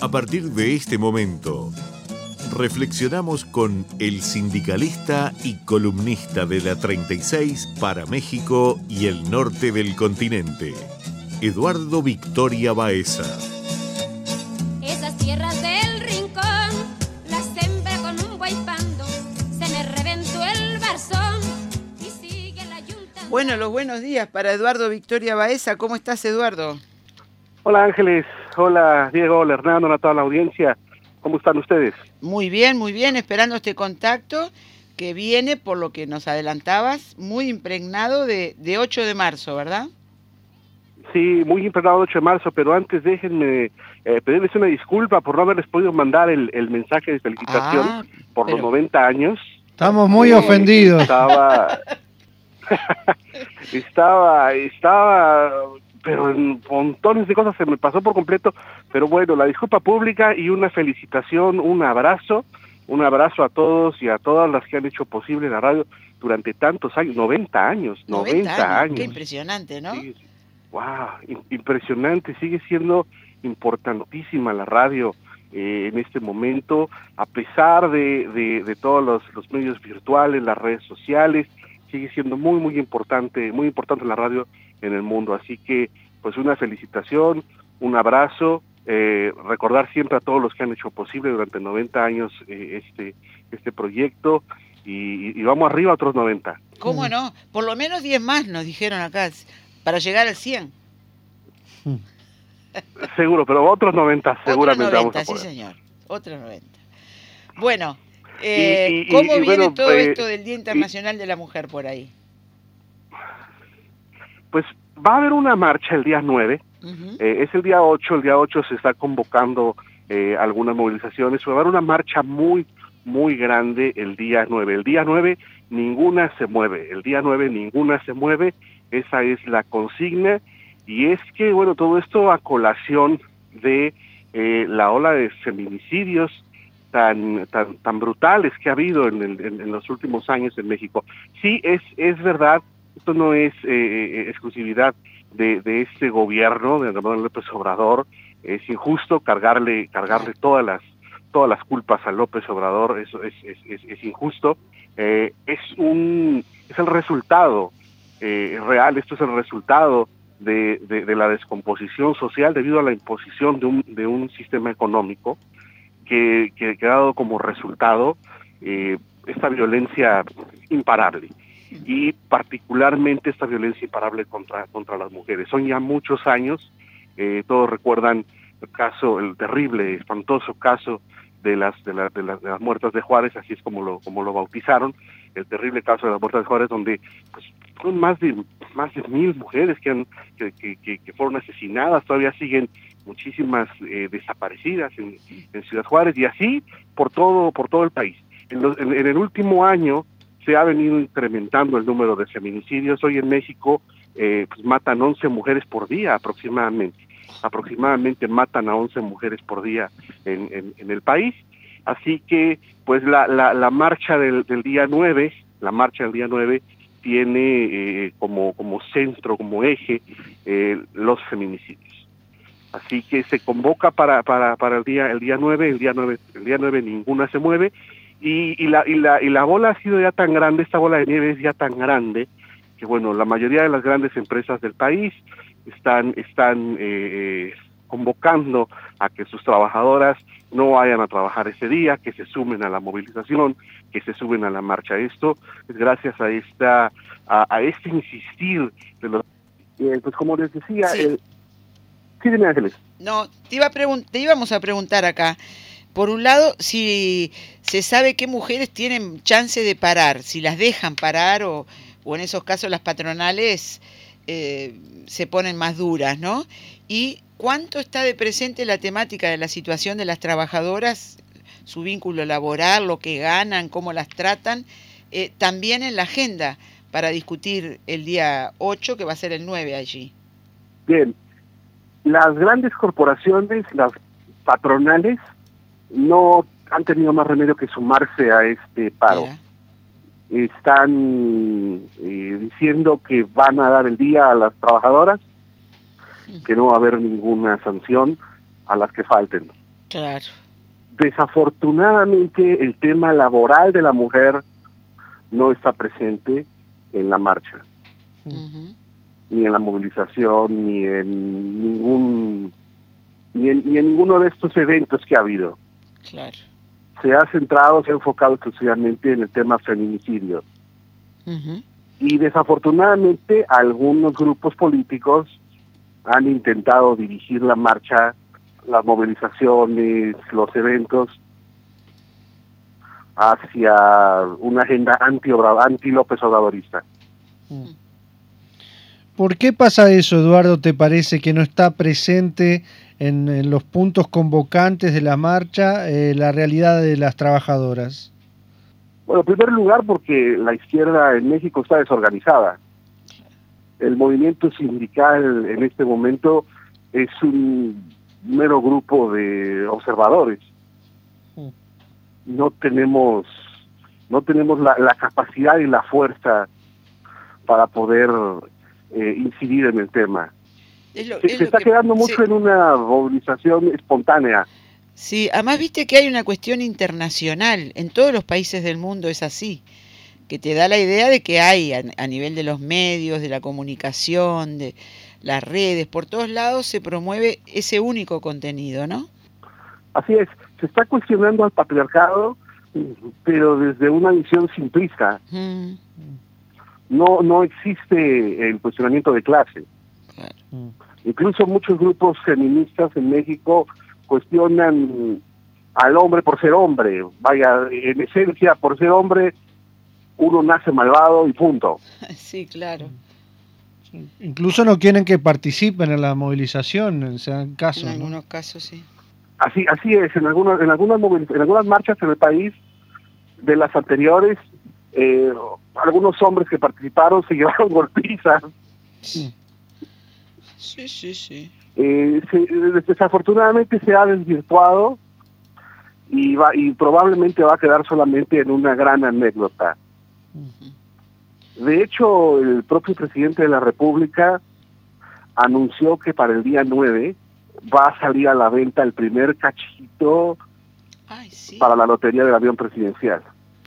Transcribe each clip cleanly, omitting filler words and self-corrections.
A partir de este momento, reflexionamos con el sindicalista y columnista de la 36 para México y el norte del continente, Eduardo Victoria Baeza. Esas tierras del rincón las sembré con un guaypando, se me reventó el barzón y sigue la yunta. Bueno, los buenos días para Eduardo Victoria Baeza. ¿Cómo estás, Eduardo? Hola Ángeles, hola Diego, hola Hernando, a toda la audiencia. ¿Cómo están ustedes? Muy bien, esperando este contacto que viene, por lo que nos adelantabas, muy impregnado de 8 de marzo, ¿verdad? Sí, muy impregnado 8 de marzo, pero antes déjenme pedirles una disculpa por no haberles podido mandar el mensaje de felicitación por los 90 años. Estamos muy ofendidos. Estaba, pero en montones de cosas se me pasó por completo, pero bueno, la disculpa pública y una felicitación, un abrazo a todos y a todas las que han hecho posible la radio durante tantos años, 90 años. Qué impresionante, ¿no? Sí, wow, impresionante, sigue siendo importantísima la radio en este momento, a pesar de todos los medios virtuales, las redes sociales, sigue siendo muy importante la radio en el mundo, así que pues una felicitación, un abrazo, recordar siempre a todos los que han hecho posible durante 90 años este proyecto y vamos arriba a otros 90. ¿Cómo no? Por lo menos 10 más nos dijeron acá, para llegar al 100. Seguro, pero otros 90 seguramente 90, vamos a poder. Sí señor, otros 90. Bueno, ¿cómo viene bueno, todo esto del Día Internacional de la Mujer por ahí? Pues va a haber una marcha el día 9, es el día 8 se está convocando algunas movilizaciones, va a haber una marcha muy grande el día 9. El día 9 ninguna se mueve, esa es la consigna, y es que, bueno, todo esto a colación de la ola de feminicidios tan brutales que ha habido en los últimos años en México. Sí, es verdad, esto no es exclusividad de este gobierno de Andrés Manuel López Obrador. Es injusto cargarle todas las culpas a López Obrador, eso es injusto. Es el resultado real, esto es el resultado de la descomposición social debido a la imposición de un sistema económico que ha dado como resultado esta violencia imparable, y particularmente esta violencia imparable contra las mujeres. Son ya muchos años, todos recuerdan el terrible, espantoso caso de las muertas de Juárez, así es como lo bautizaron, el terrible caso de las muertas de Juárez, donde pues son más de 1,000 mujeres que fueron asesinadas, todavía siguen muchísimas desaparecidas en Ciudad Juárez, y así por todo el país. En el último año se ha venido incrementando el número de feminicidios. Hoy en México pues matan 11 mujeres por día aproximadamente matan a 11 mujeres por día en el país. Así que pues la marcha del día 9, tiene como centro, como eje, los feminicidios. Así que se convoca para el día 9, el día 9 ninguna se mueve, y la bola ha sido ya tan grande, esta bola de nieve es ya tan grande, que bueno, la mayoría de las grandes empresas del país están convocando a que sus trabajadoras no vayan a trabajar ese día, que se sumen a la movilización, que se sumen a la marcha. Esto es gracias a este insistir de los, pues como les decía, sí. Sí, dime, Ángeles. No, te íbamos a preguntar acá. Por un lado, si se sabe qué mujeres tienen chance de parar, si las dejan parar o en esos casos las patronales se ponen más duras, ¿no? Y cuánto está de presente la temática de la situación de las trabajadoras, su vínculo laboral, lo que ganan, cómo las tratan, también en la agenda para discutir el día 8, que va a ser el 9 allí. Bien, las grandes corporaciones, las patronales, no han tenido más remedio que sumarse a este paro. Mira. Están diciendo que van a dar el día a las trabajadoras, que no va a haber ninguna sanción a las que falten. Claro. Desafortunadamente, el tema laboral de la mujer no está presente en la marcha, Ujú. ni en la movilización, ni en ninguno de estos eventos que ha habido. Claro. Se ha enfocado exclusivamente en el tema feminicidio. Ujú. Y desafortunadamente algunos grupos políticos han intentado dirigir la marcha, las movilizaciones, los eventos hacia una agenda anti-López Obradorista. ¿Por qué pasa eso, Eduardo? ¿Te parece que no está presente en los puntos convocantes de la marcha la realidad de las trabajadoras? Bueno, en primer lugar porque la izquierda en México está desorganizada. El movimiento sindical en este momento es un mero grupo de observadores. No tenemos la capacidad y la fuerza para poder incidir en el tema. Se está quedando mucho en una movilización espontánea. Sí, además viste que hay una cuestión internacional, en todos los países del mundo es así, que te da la idea de que hay a nivel de los medios, de la comunicación, de las redes, por todos lados se promueve ese único contenido, ¿no? Así es, se está cuestionando al patriarcado, pero desde una visión simplista. No existe el cuestionamiento de clase. Claro. Incluso muchos grupos feministas en México cuestionan al hombre por ser hombre. Vaya, en esencia, por ser hombre, uno nace malvado y punto. Sí, claro. Incluso no quieren que participen en la movilización, en casos, en algunos ¿no? casos, sí. Así es, en algunas marchas en el país de las anteriores, algunos hombres que participaron se llevaron golpizas. Sí. Sí. Desafortunadamente se ha desvirtuado y probablemente va a quedar solamente en una gran anécdota. De hecho, el propio presidente de la República anunció que para el día 9 va a salir a la venta el primer cachito para la lotería del avión presidencial.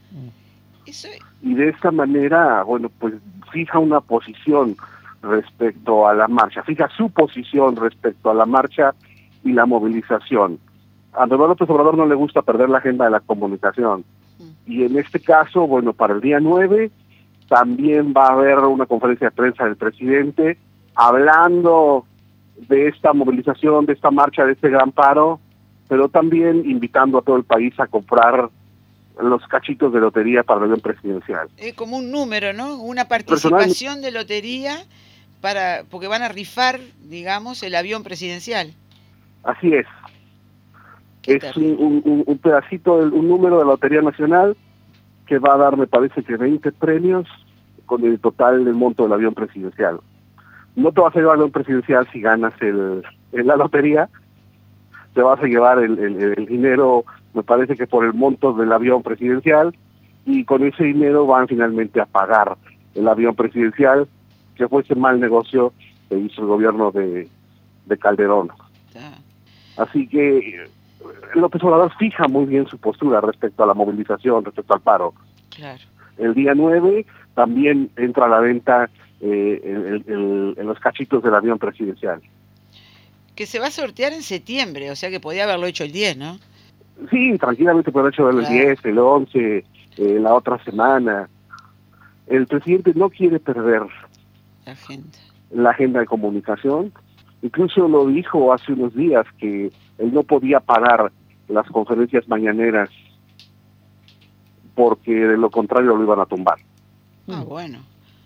Y de esta manera, bueno, pues fija una posición respecto a la marcha, fija su posición respecto a la marcha y la movilización. A Andrés López Obrador no le gusta perder la agenda de la comunicación. Y en este caso, bueno, para el día 9 también va a haber una conferencia de prensa del presidente hablando de esta movilización, de esta marcha, de este gran paro, pero también invitando a todo el país a comprar los cachitos de lotería para el avión presidencial. Como un número, ¿no? Una participación de lotería porque van a rifar, digamos, el avión presidencial. Así es. Es un pedacito, un número de la Lotería Nacional que va a dar, me parece que 20 premios con el total del monto del avión presidencial. No te vas a llevar el avión presidencial si ganas en la lotería, te vas a llevar el dinero, me parece que por el monto del avión presidencial, y con ese dinero van finalmente a pagar el avión presidencial, que fue ese mal negocio que hizo el gobierno de Calderón. Así que López Obrador fija muy bien su postura respecto a la movilización, respecto al paro. Claro. El día 9 también entra a la venta en los cachitos del avión presidencial. Que se va a sortear en septiembre, o sea que podía haberlo hecho el 10, ¿no? Sí, tranquilamente puede haber hecho el 10, el 11, la otra semana. El presidente no quiere perder la agenda de comunicación. Incluso lo dijo hace unos días que él no podía parar las conferencias mañaneras porque de lo contrario lo iban a tumbar. Bueno.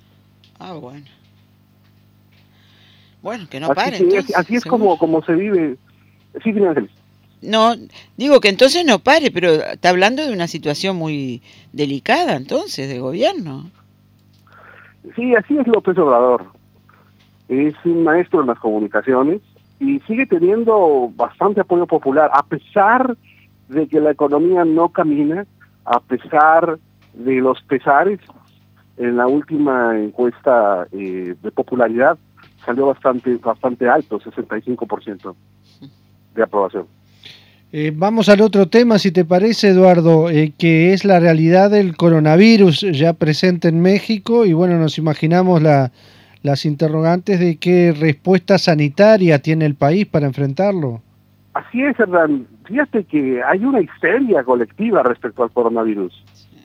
Bueno, que no pare. Así es como se vive. Sí, Ángeles. No, digo que entonces no pare, pero está hablando de una situación muy delicada entonces, de gobierno. Sí, así es López Obrador. Es un maestro en las comunicaciones y sigue teniendo bastante apoyo popular, a pesar de que la economía no camina, a pesar de los pesares. En la última encuesta de popularidad salió bastante alto, 65% de aprobación. Vamos al otro tema, si te parece, Eduardo, que es la realidad del coronavirus ya presente en México y bueno, nos imaginamos las interrogantes de qué respuesta sanitaria tiene el país para enfrentarlo. Así es, Hernán. Fíjate que hay una histeria colectiva respecto al coronavirus.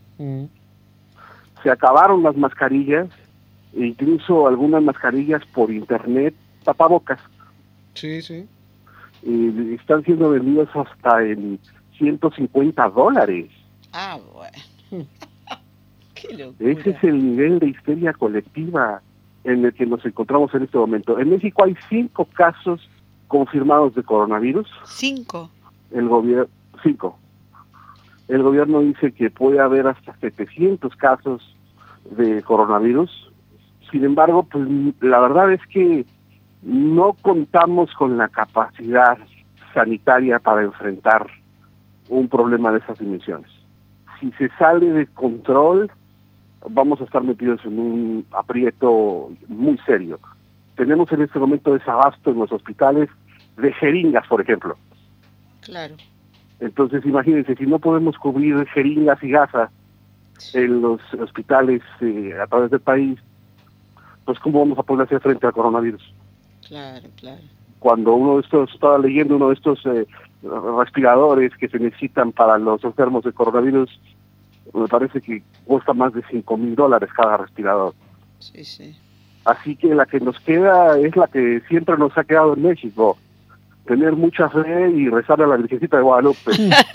Se acabaron las mascarillas, e incluso algunas mascarillas por internet, tapabocas. Sí, sí. Están siendo vendidos hasta en $150. Ah, bueno. Qué locura. Ese es el nivel de histeria colectiva en el que nos encontramos en este momento. En México hay 5 casos confirmados de coronavirus. 5. 5. El gobierno dice que puede haber hasta 700 casos de coronavirus. Sin embargo, pues la verdad es que no contamos con la capacidad sanitaria para enfrentar un problema de esas dimensiones. Si se sale de control, vamos a estar metidos en un aprieto muy serio. Tenemos en este momento desabasto en los hospitales de jeringas, por ejemplo. Claro. Entonces, imagínense, si no podemos cubrir jeringas y gasas en los hospitales a través del país, pues ¿cómo vamos a poder hacer frente al coronavirus? Claro, claro. Cuando uno de estos, estaba leyendo uno de estos respiradores que se necesitan para los enfermos de coronavirus, me parece que cuesta más de $5,000 cada respirador. Sí, sí. Así que la que nos queda es la que siempre nos ha quedado en México, tener mucha fe y rezar a la Virgencita de Guadalupe.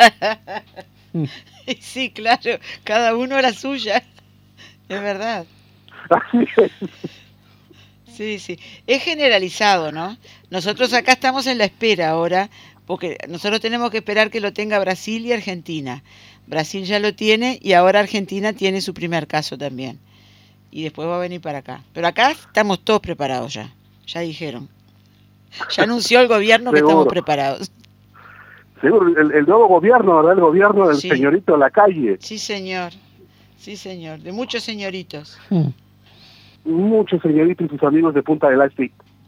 Sí, claro, cada uno a la suya, es verdad. Así es. Sí, sí, es generalizado, ¿no? Nosotros acá estamos en la espera ahora, porque nosotros tenemos que esperar que lo tenga Brasil y Argentina. Brasil ya lo tiene y ahora Argentina tiene su primer caso también. Y después va a venir para acá. Pero acá estamos todos preparados ya dijeron. Ya anunció el gobierno que estamos preparados. Seguro, el nuevo gobierno, ¿verdad? El gobierno del señorito de la calle. Sí, señor, de muchos señoritos. Muchos señoritos y sus amigos de Punta del Este.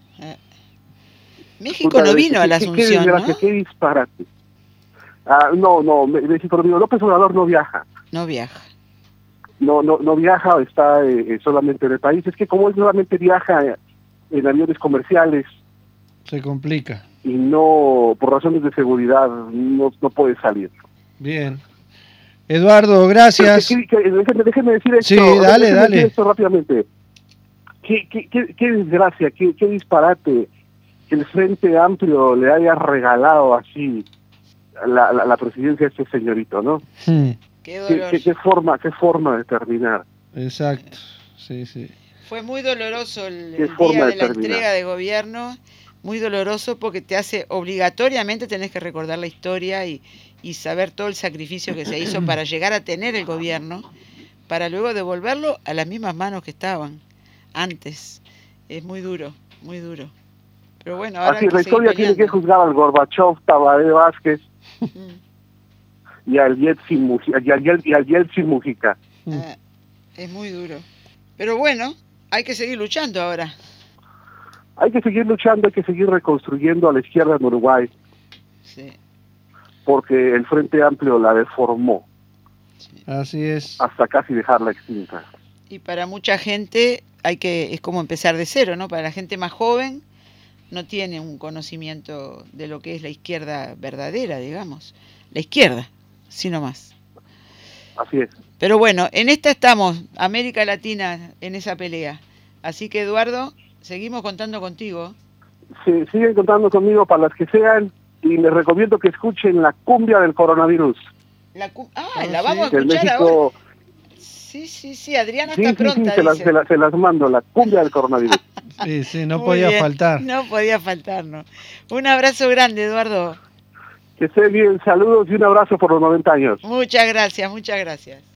México no vino a la Asunción, ¿no? Qué disparate. No, México no vino. López Obrador no viaja. No viaja. No viaja, está solamente en el país. Es que como él solamente viaja en aviones comerciales, se complica. Y no, por razones de seguridad, no puede salir. Bien. Eduardo, gracias. Déjeme decir esto. Sí, dale. Decir esto rápidamente. Qué desgracia, qué disparate que el Frente Amplio le haya regalado así la presidencia a este señorito, ¿no? Qué dolor. Qué forma de terminar. Exacto, sí. Fue muy doloroso el día de la entrega de gobierno, muy doloroso porque te hace obligatoriamente, tenés que recordar la historia y saber todo el sacrificio que se hizo para llegar a tener el gobierno, para luego devolverlo a las mismas manos que estaban antes. Es muy duro, muy duro. Pero bueno, ahora así, la historia tiene que juzgar al Gorbachev, Tabaré Vázquez y al Yeltsin Mujica. Es muy duro. Pero bueno, hay que seguir luchando ahora. Hay que seguir luchando, hay que seguir reconstruyendo a la izquierda en Uruguay. Sí. Porque el Frente Amplio la deformó. Sí. Así es. Hasta casi dejarla extinta. Y para mucha gente es como empezar de cero, ¿no? Para la gente más joven no tiene un conocimiento de lo que es la izquierda verdadera, digamos. La izquierda, sino más. Así es. Pero bueno, en esta estamos, América Latina, en esa pelea. Así que, Eduardo, seguimos contando contigo. Sí, siguen contando conmigo para las que sean y les recomiendo que escuchen la cumbia del coronavirus. La vamos a escuchar ahora. Sí, Adriana está pronta. Se las mando, la cumbia del coronavirus. Sí, no podía faltar. No podía faltarnos. Un abrazo grande, Eduardo. Que esté bien, saludos y un abrazo por los 90 años. Muchas gracias.